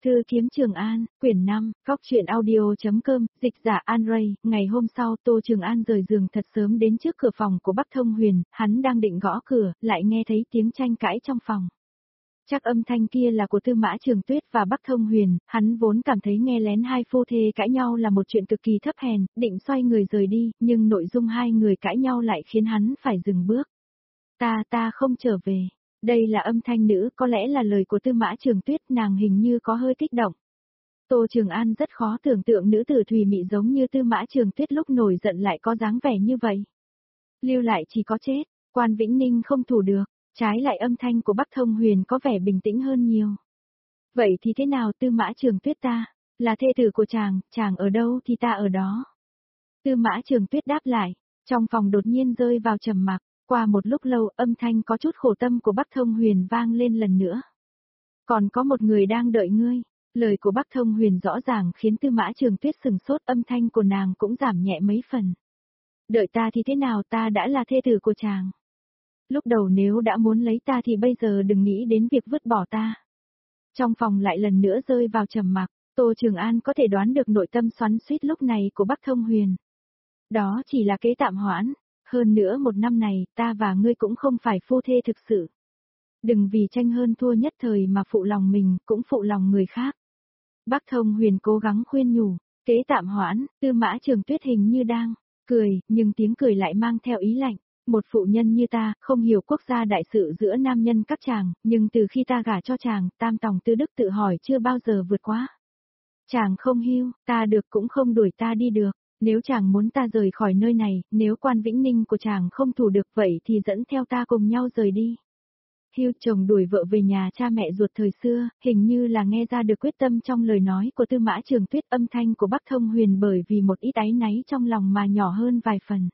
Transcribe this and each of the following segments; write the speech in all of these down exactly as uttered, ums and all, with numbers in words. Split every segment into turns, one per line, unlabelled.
Thư kiếm Trường An, quyển năm, góc truyện audio.com, dịch giả An Ray. Ngày hôm sau Tô Trường An rời giường thật sớm đến trước cửa phòng của Bắc Thông Huyền, hắn đang định gõ cửa, lại nghe thấy tiếng tranh cãi trong phòng. Chắc âm thanh kia là của Tư Mã Trường Tuyết và Bắc Thông Huyền, hắn vốn cảm thấy nghe lén hai phu thê cãi nhau là một chuyện cực kỳ thấp hèn, định xoay người rời đi, nhưng nội dung hai người cãi nhau lại khiến hắn phải dừng bước. Ta ta không trở về. Đây là âm thanh nữ, có lẽ là lời của Tư Mã Trường Tuyết, nàng hình như có hơi kích động. Tô Trường An rất khó tưởng tượng nữ tử thùy mị giống như Tư Mã Trường Tuyết lúc nổi giận lại có dáng vẻ như vậy. Lưu lại chỉ có chết, Quan Vĩnh Ninh không thủ được, trái lại âm thanh của Bắc Thông Huyền có vẻ bình tĩnh hơn nhiều. Vậy thì thế nào Tư Mã Trường Tuyết, ta là thê tử của chàng, chàng ở đâu thì ta ở đó. Tư Mã Trường Tuyết đáp lại, trong phòng đột nhiên rơi vào trầm mặc. Qua một lúc lâu, âm thanh có chút khổ tâm của Bắc Thông Huyền vang lên lần nữa. Còn có một người đang đợi ngươi. Lời của Bắc Thông Huyền rõ ràng khiến Tư Mã Trường Tuyết sừng sốt, âm thanh của nàng cũng giảm nhẹ mấy phần. Đợi ta thì thế nào, ta đã là thê tử của chàng. Lúc đầu nếu đã muốn lấy ta thì bây giờ đừng nghĩ đến việc vứt bỏ ta. Trong phòng lại lần nữa rơi vào trầm mặc, Tô Trường An có thể đoán được nội tâm xoắn xuýt lúc này của Bắc Thông Huyền. Đó chỉ là kế tạm hoãn. Hơn nữa một năm này, ta và ngươi cũng không phải phu thê thực sự. Đừng vì tranh hơn thua nhất thời mà phụ lòng mình, cũng phụ lòng người khác. Bắc Thông Huyền cố gắng khuyên nhủ, kế tạm hoãn, Tư Mã Trường Tuyết hình như đang cười, nhưng tiếng cười lại mang theo ý lạnh. Một phụ nhân như ta, không hiểu quốc gia đại sự giữa nam nhân các chàng, nhưng từ khi ta gả cho chàng, tam tòng tư đức tự hỏi chưa bao giờ vượt qua. Chàng không hiu, ta được cũng không đuổi ta đi được. Nếu chàng muốn ta rời khỏi nơi này, nếu Quan Vĩnh Ninh của chàng không thủ được vậy thì dẫn theo ta cùng nhau rời đi. Hiu chồng đuổi vợ về nhà cha mẹ ruột thời xưa, hình như là nghe ra được quyết tâm trong lời nói của Tư Mã Trường Tuyết, âm thanh của Bắc Thông Huyền bởi vì một ít áy náy trong lòng mà nhỏ hơn vài phần.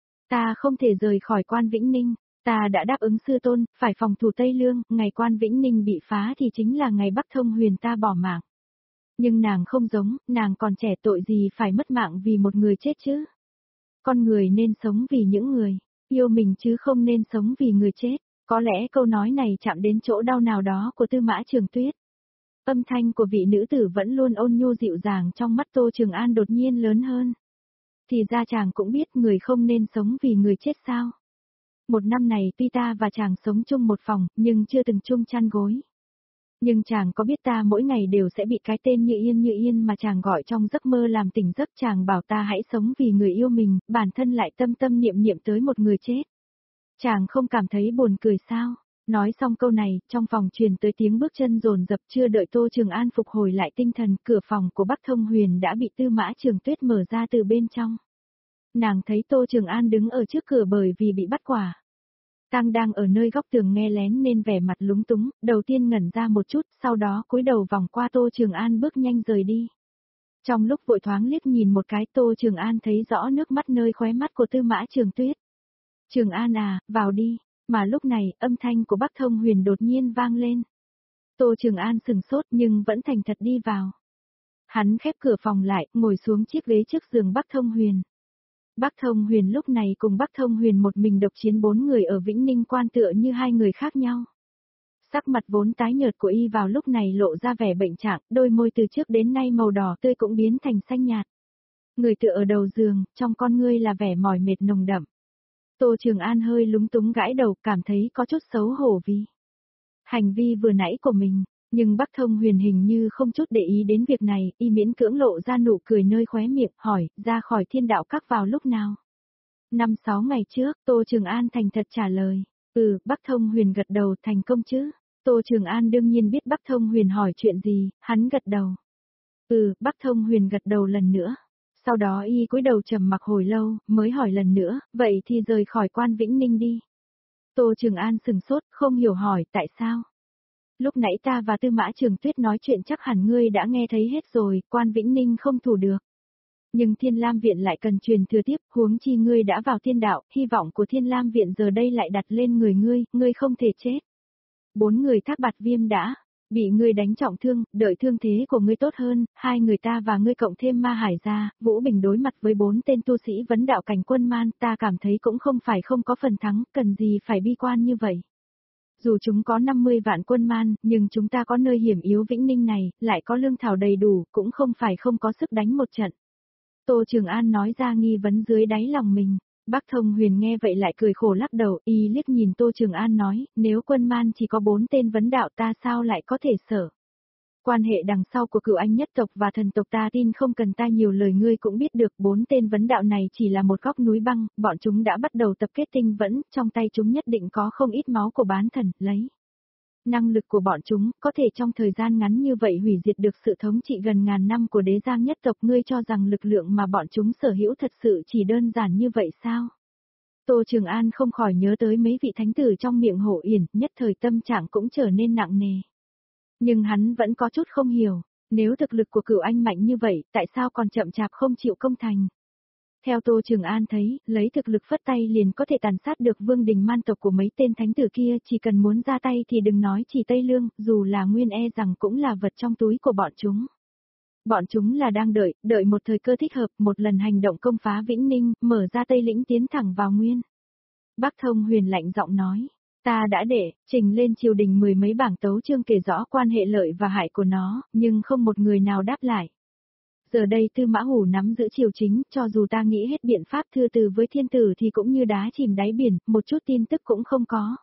Ta không thể rời khỏi Quan Vĩnh Ninh, ta đã đáp ứng sư tôn, phải phòng thủ Tây Lương, ngày Quan Vĩnh Ninh bị phá thì chính là ngày Bắc Thông Huyền ta bỏ mạng. Nhưng nàng không giống, nàng còn trẻ, tội gì phải mất mạng vì một người chết chứ. Con người nên sống vì những người yêu mình chứ không nên sống vì người chết. Có lẽ câu nói này chạm đến chỗ đau nào đó của Tư Mã Trường Tuyết. Âm thanh của vị nữ tử vẫn luôn ôn nhu dịu dàng trong mắt Tô Trường An đột nhiên lớn hơn. Thì ra chàng cũng biết người không nên sống vì người chết sao. Một năm này tuy ta và chàng sống chung một phòng, nhưng chưa từng chung chăn gối. Nhưng chàng có biết ta mỗi ngày đều sẽ bị cái tên Như Yên Như Yên mà chàng gọi trong giấc mơ làm tỉnh giấc, chàng bảo ta hãy sống vì người yêu mình, bản thân lại tâm tâm niệm niệm tới một người chết. Chàng không cảm thấy buồn cười sao? Nói xong câu này, trong phòng truyền tới tiếng bước chân dồn dập, chưa đợi Tô Trường An phục hồi lại tinh thần, cửa phòng của Bắc Thông Huyền đã bị Tư Mã Trường Tuyết mở ra từ bên trong. Nàng thấy Tô Trường An đứng ở trước cửa bởi vì bị bắt quả tang đang ở nơi góc tường nghe lén nên vẻ mặt lúng túng, đầu tiên ngẩn ra một chút, sau đó cúi đầu vòng qua Tô Trường An bước nhanh rời đi. Trong lúc vội thoáng liếc nhìn một cái, Tô Trường An thấy rõ nước mắt nơi khóe mắt của Tư Mã Trường Tuyết. Trường An à, vào đi, mà lúc này, âm thanh của Bắc Thông Huyền đột nhiên vang lên. Tô Trường An sừng sốt nhưng vẫn thành thật đi vào. Hắn khép cửa phòng lại, ngồi xuống chiếc ghế trước giường Bắc Thông Huyền. Bắc Thông Huyền lúc này cùng Bắc Thông Huyền một mình độc chiến bốn người ở Vĩnh Ninh Quan tựa như hai người khác nhau. Sắc mặt vốn tái nhợt của y vào lúc này lộ ra vẻ bệnh trạng, đôi môi từ trước đến nay màu đỏ tươi cũng biến thành xanh nhạt. Người tựa ở đầu giường, trong con ngươi là vẻ mỏi mệt nồng đậm. Tô Trường An hơi lúng túng gãi đầu, cảm thấy có chút xấu hổ vì hành vi vừa nãy của mình. Nhưng Bắc Thông Huyền hình như không chút để ý đến việc này, y miễn cưỡng lộ ra nụ cười nơi khóe miệng, hỏi, ra khỏi Thiên Đạo Các vào lúc nào? Năm sáu ngày trước, Tô Trường An thành thật trả lời. Ừ, Bắc Thông Huyền gật đầu, thành công chứ? Tô Trường An đương nhiên biết Bắc Thông Huyền hỏi chuyện gì, hắn gật đầu. Ừ, Bắc Thông Huyền gật đầu lần nữa. Sau đó y cúi đầu trầm mặc hồi lâu, mới hỏi lần nữa, vậy thì rời khỏi Quan Vĩnh Ninh đi. Tô Trường An sừng sốt, không hiểu hỏi, tại sao? Lúc nãy ta và Tư Mã Trường Tuyết nói chuyện chắc hẳn ngươi đã nghe thấy hết rồi, Quan Vĩnh Ninh không thủ được. Nhưng Thiên Lam Viện lại cần truyền thừa tiếp, huống chi ngươi đã vào thiên đạo, hy vọng của Thiên Lam Viện giờ đây lại đặt lên người ngươi, ngươi không thể chết. Bốn người Thác Bạt Viêm đã bị ngươi đánh trọng thương, đợi thương thế của ngươi tốt hơn, hai người ta và ngươi cộng thêm Ma Hải ra, Vũ Bình đối mặt với bốn tên tu sĩ vấn đạo cảnh quân man, ta cảm thấy cũng không phải không có phần thắng, cần gì phải bi quan như vậy. Dù chúng có năm mươi vạn quân man, nhưng chúng ta có nơi hiểm yếu Vĩnh Ninh này, lại có lương thảo đầy đủ, cũng không phải không có sức đánh một trận. Tô Trường An nói ra nghi vấn dưới đáy lòng mình. Bắc Thông Huyền nghe vậy lại cười khổ lắc đầu, y liếc nhìn Tô Trường An nói, nếu quân man chỉ có bốn tên vấn đạo ta sao lại có thể sợ. Quan hệ đằng sau của Cửu Anh nhất tộc và thần tộc ta tin không cần ta nhiều lời ngươi cũng biết được, bốn tên vấn đạo này chỉ là một góc núi băng, bọn chúng đã bắt đầu tập kết tinh vẫn, trong tay chúng nhất định có không ít máu của bán thần, lấy. Năng lực của bọn chúng, có thể trong thời gian ngắn như vậy hủy diệt được sự thống trị gần ngàn năm của đế giang nhất tộc, ngươi cho rằng lực lượng mà bọn chúng sở hữu thật sự chỉ đơn giản như vậy sao? Tô Trường An không khỏi nhớ tới mấy vị thánh tử trong miệng Hổ Yển, nhất thời tâm trạng cũng trở nên nặng nề. Nhưng hắn vẫn có chút không hiểu, nếu thực lực của Cửu Anh mạnh như vậy, tại sao còn chậm chạp không chịu công thành? Theo Tô Trường An thấy, lấy thực lực phất tay liền có thể tàn sát được vương đình man tộc của mấy tên thánh tử kia, chỉ cần muốn ra tay thì đừng nói chỉ Tây Lương, dù là Nguyên e rằng cũng là vật trong túi của bọn chúng. Bọn chúng là đang đợi, đợi một thời cơ thích hợp, một lần hành động công phá Vĩnh Ninh, mở ra Tây Lĩnh tiến thẳng vào Nguyên. Bắc Thông Huyền lạnh giọng nói, ta đã để, trình lên triều đình mười mấy bảng tấu chương kể rõ quan hệ lợi và hại của nó, nhưng không một người nào đáp lại. Giờ đây Tư Mã Hủ nắm giữ triều chính, cho dù ta nghĩ hết biện pháp thư từ với thiên tử thì cũng như đá chìm đáy biển, một chút tin tức cũng không có.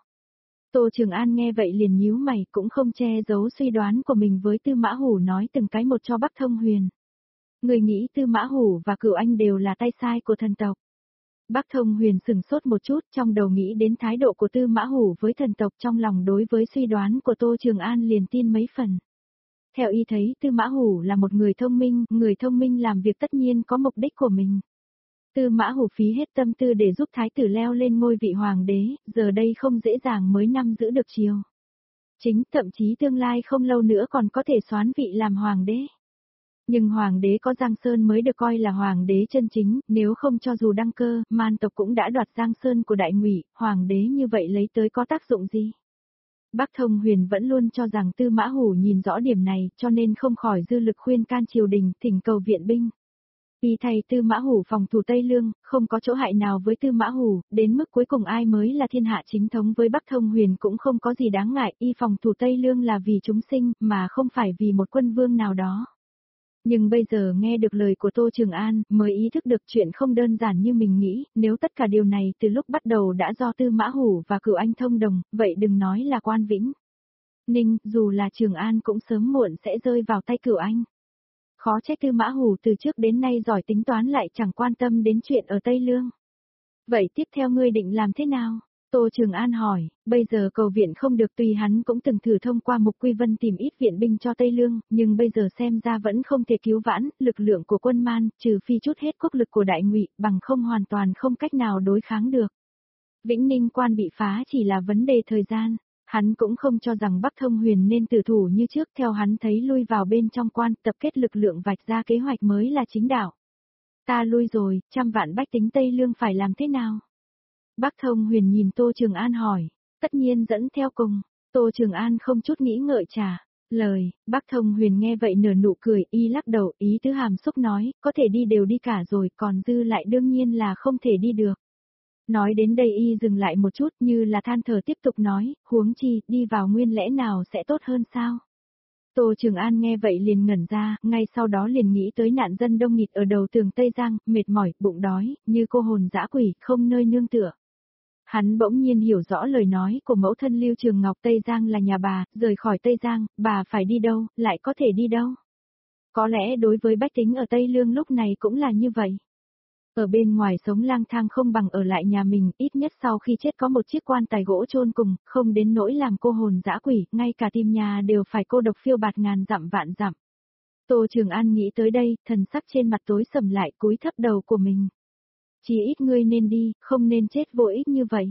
Tô Trường An nghe vậy liền nhíu mày, cũng không che giấu suy đoán của mình với Tư Mã Hủ nói từng cái một cho Bắc Thông Huyền. Người nghĩ Tư Mã Hủ và Cửu Anh đều là tay sai của thần tộc. Bắc Thông Huyền sừng sốt một chút, trong đầu nghĩ đến thái độ của Tư Mã Hủ với thần tộc, trong lòng đối với suy đoán của Tô Trường An liền tin mấy phần. Theo y thấy Tư Mã Hủ là một người thông minh, người thông minh làm việc tất nhiên có mục đích của mình. Tư Mã Hủ phí hết tâm tư để giúp thái tử leo lên ngôi vị hoàng đế, giờ đây không dễ dàng mới năm giữ được triều chính, thậm chí tương lai không lâu nữa còn có thể soán vị làm hoàng đế. Nhưng hoàng đế có Giang Sơn mới được coi là hoàng đế chân chính, nếu không cho dù đăng cơ, man tộc cũng đã đoạt Giang Sơn của Đại Ngụy, hoàng đế như vậy lấy tới có tác dụng gì? Bắc Thông Huyền vẫn luôn cho rằng Tư Mã Hủ nhìn rõ điểm này, cho nên không khỏi dư lực khuyên can triều đình, thỉnh cầu viện binh. Y thay Tư Mã Hủ phòng thủ Tây Lương, không có chỗ hại nào với Tư Mã Hủ, đến mức cuối cùng ai mới là thiên hạ chính thống với Bắc Thông Huyền cũng không có gì đáng ngại, y phòng thủ Tây Lương là vì chúng sinh, mà không phải vì một quân vương nào đó. Nhưng bây giờ nghe được lời của Tô Trường An, mới ý thức được chuyện không đơn giản như mình nghĩ, nếu tất cả điều này từ lúc bắt đầu đã do Tư Mã Hủ và Cửu Anh thông đồng, vậy đừng nói là Quan Vĩnh Ninh, dù là Trường An cũng sớm muộn sẽ rơi vào tay Cửu Anh. Khó trách Tư Mã Hủ từ trước đến nay giỏi tính toán lại chẳng quan tâm đến chuyện ở Tây Lương. Vậy tiếp theo ngươi định làm thế nào? Tô Trường An hỏi, bây giờ cầu viện không được, tuy hắn cũng từng thử thông qua Mục Quy Vân tìm ít viện binh cho Tây Lương, nhưng bây giờ xem ra vẫn không thể cứu vãn, lực lượng của quân man, trừ phi chút hết quốc lực của Đại Ngụy, bằng không hoàn toàn không cách nào đối kháng được. Vĩnh Ninh quan bị phá chỉ là vấn đề thời gian, hắn cũng không cho rằng Bắc Thông Huyền nên tử thủ như trước, theo hắn thấy lui vào bên trong quan, tập kết lực lượng vạch ra kế hoạch mới là chính đạo. Ta lui rồi, trăm vạn bách tính Tây Lương phải làm thế nào? Bắc Thông Huyền nhìn Tô Trường An hỏi, tất nhiên dẫn theo cùng. Tô Trường An không chút nghĩ ngợi trả lời. Bắc Thông Huyền nghe vậy nở nụ cười, y lắc đầu, ý tứ hàm xúc nói, có thể đi đều đi cả rồi, còn dư lại đương nhiên là không thể đi được. Nói đến đây y dừng lại một chút, như là than thở tiếp tục nói, huống chi, đi vào Nguyên lẽ nào sẽ tốt hơn sao? Tô Trường An nghe vậy liền ngẩn ra, ngay sau đó liền nghĩ tới nạn dân đông nghịt ở đầu tường Tây Giang, mệt mỏi, bụng đói, như cô hồn dã quỷ, không nơi nương tựa. Hắn bỗng nhiên hiểu rõ lời nói của mẫu thân Lưu Trường Ngọc, Tây Giang là nhà bà, rời khỏi Tây Giang, bà phải đi đâu, lại có thể đi đâu. Có lẽ đối với bách tính ở Tây Lương lúc này cũng là như vậy. Ở bên ngoài sống lang thang không bằng ở lại nhà mình, ít nhất sau khi chết có một chiếc quan tài gỗ chôn cùng, không đến nỗi làm cô hồn dã quỷ, ngay cả tim nhà đều phải cô độc phiêu bạt ngàn dặm vạn dặm. Tô Trường An nghĩ tới đây, thần sắc trên mặt tối sầm lại, cúi thấp đầu của mình. Chỉ ít ngươi nên đi, không nên chết vô ích như vậy.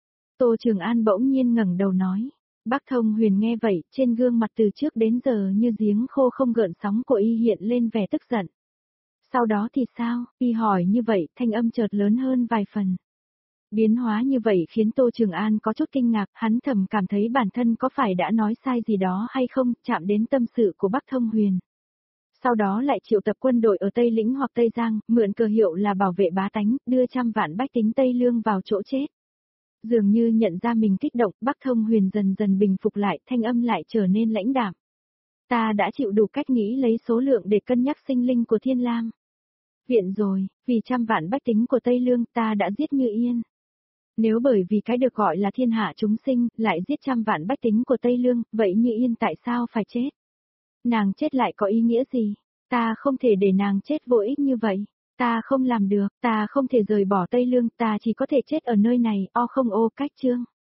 Tô Trường An bỗng nhiên ngẩng đầu nói. Bắc Thông Huyền nghe vậy, trên gương mặt từ trước đến giờ như giếng khô không gợn sóng của y hiện lên vẻ tức giận. Sau đó thì sao? Y hỏi như vậy, thanh âm chợt lớn hơn vài phần. Biến hóa như vậy khiến Tô Trường An có chút kinh ngạc, hắn thầm cảm thấy bản thân có phải đã nói sai gì đó hay không, chạm đến tâm sự của Bắc Thông Huyền. Sau đó lại triệu tập quân đội ở Tây Lĩnh hoặc Tây Giang, mượn cờ hiệu là bảo vệ bá tánh, đưa trăm vạn bách tính Tây Lương vào chỗ chết. Dường như nhận ra mình kích động, Bắc Thông Huyền dần dần bình phục lại, thanh âm lại trở nên lãnh đạm. Ta đã chịu đủ cách nghĩ lấy số lượng để cân nhắc sinh linh của Thiên Lam Viện rồi, vì trăm vạn bách tính của Tây Lương ta đã giết Như Yên. Nếu bởi vì cái được gọi là thiên hạ chúng sinh, lại giết trăm vạn bách tính của Tây Lương, vậy Như Yên tại sao phải chết? Nàng chết lại có ý nghĩa gì? Ta không thể để nàng chết vô ích như vậy. Ta không làm được, ta không thể rời bỏ Tây Lương, ta chỉ có thể chết ở nơi này, o không ô cách chương.